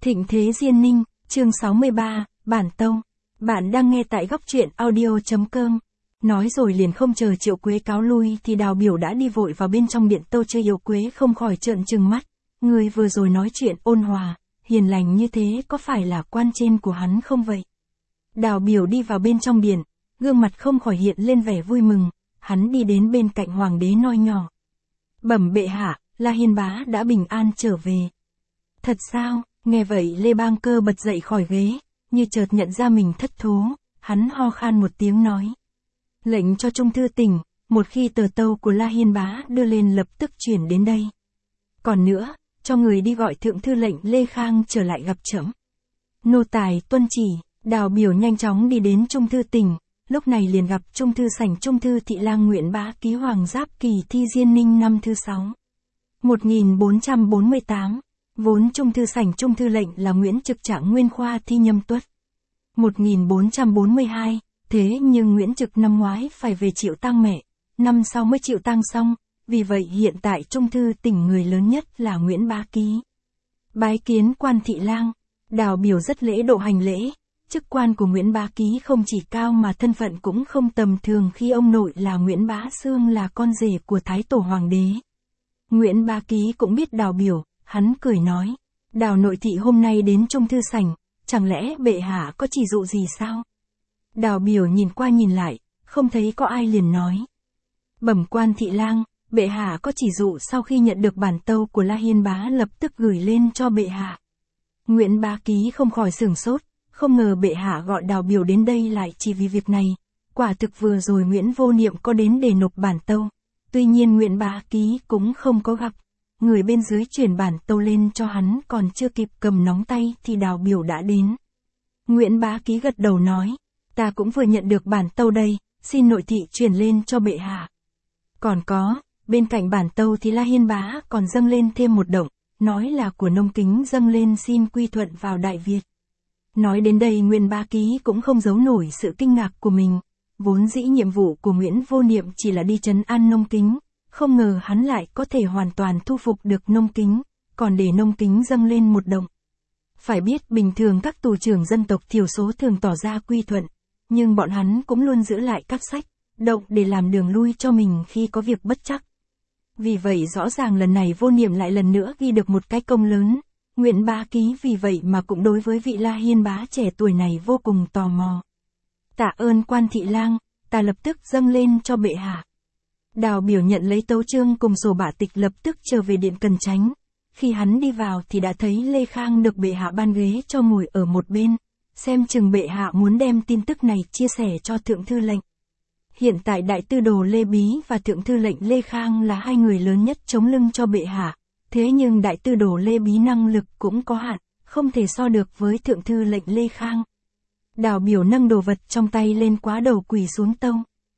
Thịnh Thế Diên Ninh, chương 63, Bản Tâu. Bạn đang nghe tại góc truyện audio.com. Nói rồi liền không chờ Triệu Quế cáo lui thì Đào Biểu đã đi vội vào bên trong điện. Tâu Chưa Yêu Quế không khỏi trợn trừng mắt. Người vừa rồi nói chuyện ôn hòa, hiền lành như thế có phải là quan trên của hắn không vậy? Đào Biểu đi vào bên trong điện, gương mặt không khỏi hiện lên vẻ vui mừng. Hắn đi đến bên cạnh hoàng đế nói nhỏ. Bẩm bệ hạ, La Hiên Bá đã bình an trở về. Thật sao? Nghe vậy Lê Bang Cơ bật dậy khỏi ghế, như chợt nhận ra mình thất thố, hắn ho khan một tiếng nói. Lệnh cho Trung Thư Tỉnh, một khi tờ tâu của La Hiên Bá đưa lên lập tức chuyển đến đây. Còn nữa, cho người đi gọi Thượng Thư lệnh Lê Khang trở lại gặp trẫm. Nô tài tuân chỉ. Đào Biểu nhanh chóng đi đến Trung Thư Tỉnh, lúc này liền gặp Trung Thư Sảnh Trung Thư Thị Lang Nguyễn Bá ký Hoàng Giáp Kỳ Thi Diên Ninh năm thứ 6. 1448. Vốn Trung Thư Sảnh Trung Thư lệnh là Nguyễn Trực Trạng Nguyên Khoa Thi Nhâm Tuất. 1442, thế nhưng Nguyễn Trực năm ngoái phải về chịu tang mẹ, năm sau mới chịu tang xong, vì vậy hiện tại Trung Thư Tỉnh người lớn nhất là Nguyễn Bá Ký. Bái kiến quan thị lang. Đào Biểu rất lễ độ hành lễ. Chức quan của Nguyễn Bá Ký không chỉ cao mà thân phận cũng không tầm thường khi ông nội là Nguyễn Bá Xương là con rể của Thái Tổ Hoàng đế. Nguyễn Bá Ký cũng biết Đào Biểu, hắn cười nói. Đào nội thị hôm nay đến Trung Thư Sảnh, chẳng lẽ bệ hạ có chỉ dụ gì sao? Đào Biểu nhìn qua nhìn lại, không thấy có ai liền nói. Bẩm quan thị lang, bệ hạ có chỉ dụ sau khi nhận được bản tâu của La Hiên Bá lập tức gửi lên cho bệ hạ. Nguyễn Bá Ký không khỏi sửng sốt. Không ngờ bệ hạ gọi Đào Biểu đến đây lại chỉ vì việc này. Quả thực vừa rồi Nguyễn Vô Niệm có đến để nộp bản tâu. Tuy nhiên Nguyễn Bá Ký cũng không có gặp. Người bên dưới chuyển bản tâu lên cho hắn còn chưa kịp cầm nóng tay thì Đào Biểu đã đến. Nguyễn Bá Ký gật đầu nói. Ta cũng vừa nhận được bản tâu đây, xin nội thị chuyển lên cho bệ hạ. Còn có, bên cạnh bản tâu thì La Hiên Bá còn dâng lên thêm một động, nói là của Nông Kính dâng lên xin quy thuận vào Đại Việt. Nói đến đây Nguyễn Bá Ký cũng không giấu nổi sự kinh ngạc của mình, vốn dĩ nhiệm vụ của Nguyễn Vô Niệm chỉ là đi trấn an Nông Kính, không ngờ hắn lại có thể hoàn toàn thu phục được Nông Kính, còn để Nông Kính dâng lên một động. Phải biết bình thường các tù trưởng dân tộc thiểu số thường tỏ ra quy thuận, nhưng bọn hắn cũng luôn giữ lại các sách, động để làm đường lui cho mình khi có việc bất trắc. Vì vậy rõ ràng lần này Vô Niệm lại lần nữa ghi được một cái công lớn. Nguyễn Bá Ký vì vậy mà cũng đối với vị La Hiên Bá trẻ tuổi này vô cùng tò mò. Tạ ơn quan thị lang, ta lập tức dâng lên cho bệ hạ. Đào Biểu nhận lấy tấu chương cùng sổ bạ tịch lập tức trở về điện Cần Chánh. Khi hắn đi vào thì đã thấy Lê Khang được bệ hạ ban ghế cho ngồi ở một bên. Xem chừng bệ hạ muốn đem tin tức này chia sẻ cho Thượng Thư lệnh. Hiện tại Đại Tư Đồ Lê Bí và Thượng Thư lệnh Lê Khang là hai người lớn nhất chống lưng cho bệ hạ. Thế nhưng Đại Tư Đồ Lê Bí năng lực cũng có hạn, không thể so được với Thượng Thư lệnh Lê Khang. Đào Biểu nâng đồ vật trong tay lên quá đầu quỳ xuống tâu.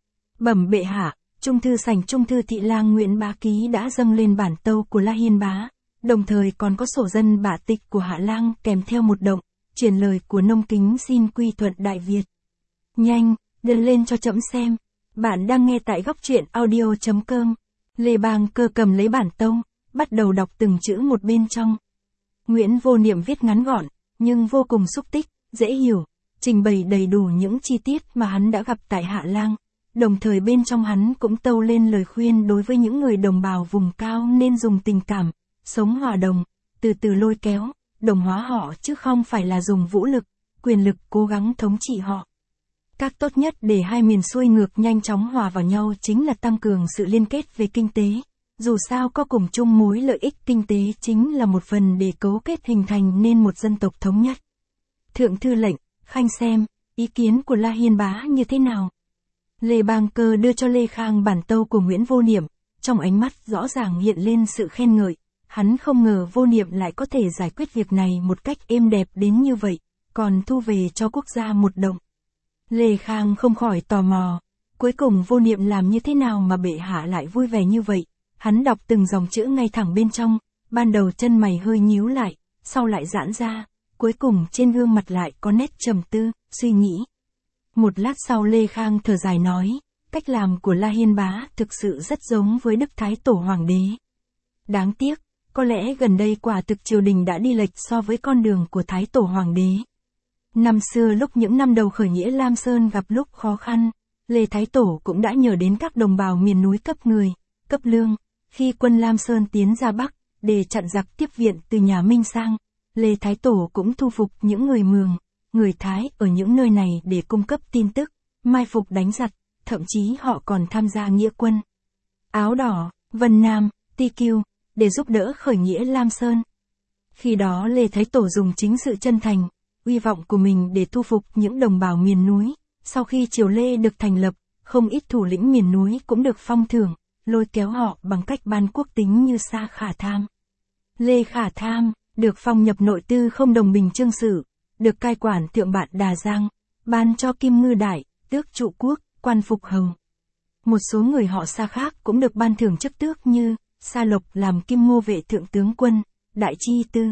Bẩm bệ hạ, Trung Thư Sảnh Trung Thư Thị Lang Nguyễn Bá Ký đã dâng lên bản tâu của La Hiên Bá, đồng thời còn có sổ dân bạ tịch của Hạ Lang kèm theo một động, truyền lời của Nông Kính xin quy thuận Đại Việt. Nhanh, đưa lên cho trẫm xem. Bạn đang nghe tại góc truyện audio.com. Lê Bang Cơ cầm lấy bản tâu, bắt đầu đọc từng chữ một bên trong. Nguyễn Vô Niệm viết ngắn gọn, nhưng vô cùng xúc tích, dễ hiểu, trình bày đầy đủ những chi tiết mà hắn đã gặp tại Hạ Lang. Đồng thời bên trong hắn cũng tâu lên lời khuyên đối với những người đồng bào vùng cao nên dùng tình cảm, sống hòa đồng, từ từ lôi kéo, đồng hóa họ chứ không phải là dùng vũ lực, quyền lực cố gắng thống trị họ. Cách tốt nhất để hai miền xuôi ngược nhanh chóng hòa vào nhau chính là tăng cường sự liên kết về kinh tế. Dù sao có cùng chung mối lợi ích kinh tế chính là một phần để cấu kết hình thành nên một dân tộc thống nhất. Thượng Thư lệnh, khanh xem, ý kiến của La Hiên Bá như thế nào? Lê Bang Cơ đưa cho Lê Khang bản tâu của Nguyễn Vô Niệm, trong ánh mắt rõ ràng hiện lên sự khen ngợi. Hắn không ngờ Vô Niệm lại có thể giải quyết việc này một cách êm đẹp đến như vậy, còn thu về cho quốc gia một động. Lê Khang không khỏi tò mò, cuối cùng Vô Niệm làm như thế nào mà bệ hạ lại vui vẻ như vậy? Hắn đọc từng dòng chữ ngay thẳng bên trong, ban đầu chân mày hơi nhíu lại, sau lại giãn ra, cuối cùng trên gương mặt lại có nét trầm tư, suy nghĩ. Một lát sau Lê Khang thở dài nói, cách làm của La Hiên Bá thực sự rất giống với Đức Thái Tổ Hoàng đế. Đáng tiếc, Có lẽ gần đây quả thực triều đình đã đi lệch so với con đường của Thái Tổ Hoàng đế. Năm xưa lúc những năm đầu khởi nghĩa Lam Sơn gặp lúc khó khăn, Lê Thái Tổ cũng đã nhờ đến các đồng bào miền núi cấp người, cấp lương. Khi quân Lam Sơn tiến ra Bắc, để chặn giặc tiếp viện từ nhà Minh sang, Lê Thái Tổ cũng thu phục những người Mường, người Thái ở những nơi này để cung cấp tin tức, mai phục đánh giặc, thậm chí họ còn tham gia nghĩa quân Áo Đỏ, Vân Nam, Ti Kiêu, để giúp đỡ khởi nghĩa Lam Sơn. Khi đó Lê Thái Tổ dùng chính sự chân thành, uy vọng của mình để thu phục những đồng bào miền núi. Sau khi triều Lê được thành lập, không ít thủ lĩnh miền núi cũng được phong thưởng, lôi kéo họ bằng cách ban quốc tính như Sa Khả Tham. Lê Khả Tham, được phong nhập nội tư không đồng bình chương sử, được cai quản Thượng Bạt Đà Giang, ban cho Kim Ngư Đại, tước trụ quốc, quan phục hầu. Một số người họ Sa khác cũng được ban thưởng chức tước như Sa Lộc làm Kim Ngô Vệ Thượng tướng quân, Đại Chi Tư.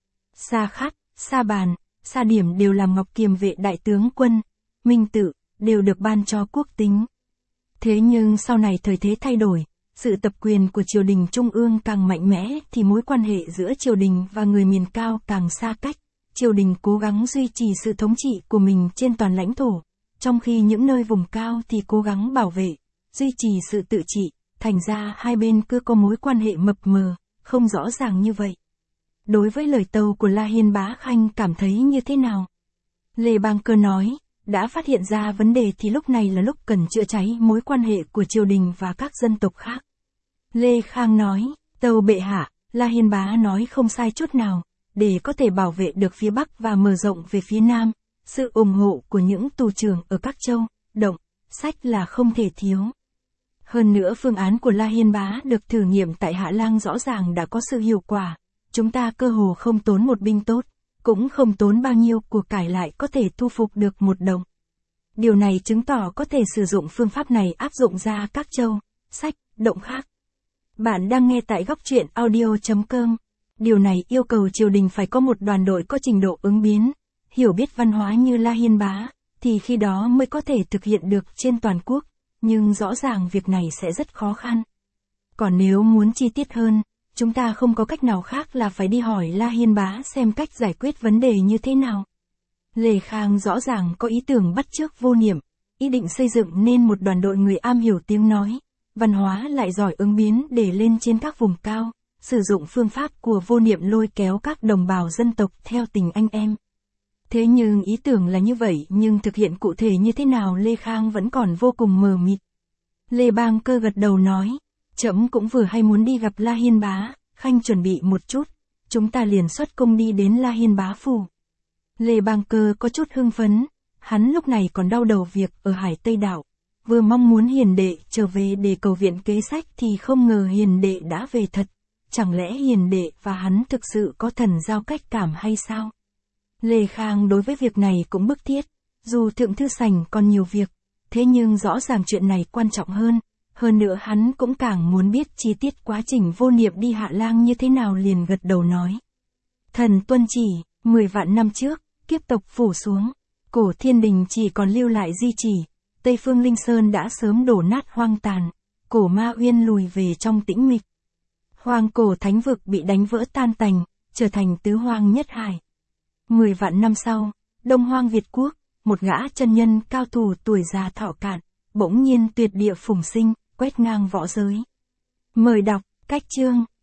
Sa Khát, Sa Bàn, Sa Điểm đều làm Ngọc Kiềm Vệ Đại tướng quân, Minh Tự, đều được ban cho quốc tính. Thế nhưng sau này thời thế thay đổi, sự tập quyền của triều đình trung ương càng mạnh mẽ thì mối quan hệ giữa triều đình và người miền cao càng xa cách. Triều đình cố gắng duy trì sự thống trị của mình trên toàn lãnh thổ, trong khi những nơi vùng cao thì cố gắng bảo vệ, duy trì sự tự trị, thành ra hai bên cứ có mối quan hệ mập mờ, không rõ ràng như vậy. Đối với lời tâu của La Hiên Bá Khanh cảm thấy như thế nào? Lê Bang Cơ nói, đã phát hiện ra vấn đề thì lúc này là lúc cần chữa cháy mối quan hệ của triều đình và các dân tộc khác. Lê Khang nói, tâu bệ hạ, La Hiên Bá nói không sai chút nào, để có thể bảo vệ được phía Bắc và mở rộng về phía Nam, sự ủng hộ của những tù trưởng ở các châu, động, sách là không thể thiếu. Hơn nữa phương án của La Hiên Bá được thử nghiệm tại Hạ Lang rõ ràng đã có sự hiệu quả, chúng ta cơ hồ không tốn một binh tốt, cũng không tốn bao nhiêu của cải lại có thể thu phục được một đồng. Điều này chứng tỏ có thể sử dụng phương pháp này áp dụng ra các châu, sách, động khác. Bạn đang nghe tại góc truyện audio.com. Điều này yêu cầu triều đình phải có một đoàn đội có trình độ ứng biến, hiểu biết văn hóa như La Hiên Bá, thì khi đó mới có thể thực hiện được trên toàn quốc, nhưng rõ ràng việc này sẽ rất khó khăn. Còn nếu muốn chi tiết hơn, chúng ta không có cách nào khác là phải đi hỏi La Hiên Bá xem cách giải quyết vấn đề như thế nào. Lê Khang rõ ràng có ý tưởng bắt chước Vô Niệm, ý định xây dựng nên một đoàn đội người am hiểu tiếng nói, văn hóa lại giỏi ứng biến để lên trên các vùng cao, sử dụng phương pháp của Vô Niệm lôi kéo các đồng bào dân tộc theo tình anh em. Thế nhưng ý tưởng là như vậy nhưng thực hiện cụ thể như thế nào Lê Khang vẫn còn vô cùng mờ mịt. Lê Bang Cơ gật đầu nói, trẫm cũng vừa hay muốn đi gặp La Hiên Bá, Khanh chuẩn bị một chút, chúng ta liền xuất công đi đến La Hiên Bá phủ. Lê Bang Cơ có chút hưng phấn, hắn lúc này còn đau đầu việc ở Hải Tây Đảo, vừa mong muốn Hiền Đệ trở về để cầu viện kế sách thì không ngờ Hiền Đệ đã về thật, chẳng lẽ Hiền Đệ và hắn thực sự có thần giao cách cảm hay sao? Lê Khang đối với việc này cũng bức thiết, dù Thượng Thư Sành còn nhiều việc, thế nhưng rõ ràng chuyện này quan trọng hơn nữa hắn cũng càng muốn biết chi tiết quá trình Vô Niệm đi Hạ Lang như thế nào liền gật đầu nói. Thần tuân chỉ, 10 vạn năm trước, kiếp tộc phủ xuống, cổ thiên đình chỉ còn lưu lại di chỉ, Tây Phương Linh Sơn đã sớm đổ nát hoang tàn, cổ Ma Uyên lùi về trong tĩnh mịch. Hoang cổ thánh vực bị đánh vỡ tan tành, trở thành tứ hoang nhất hải. 10 vạn năm sau, Đông Hoang Việt Quốc, một gã chân nhân cao thủ tuổi già thọ cạn, bỗng nhiên tuyệt địa phùng sinh, quét ngang võ giới. Mời đọc, cách chương.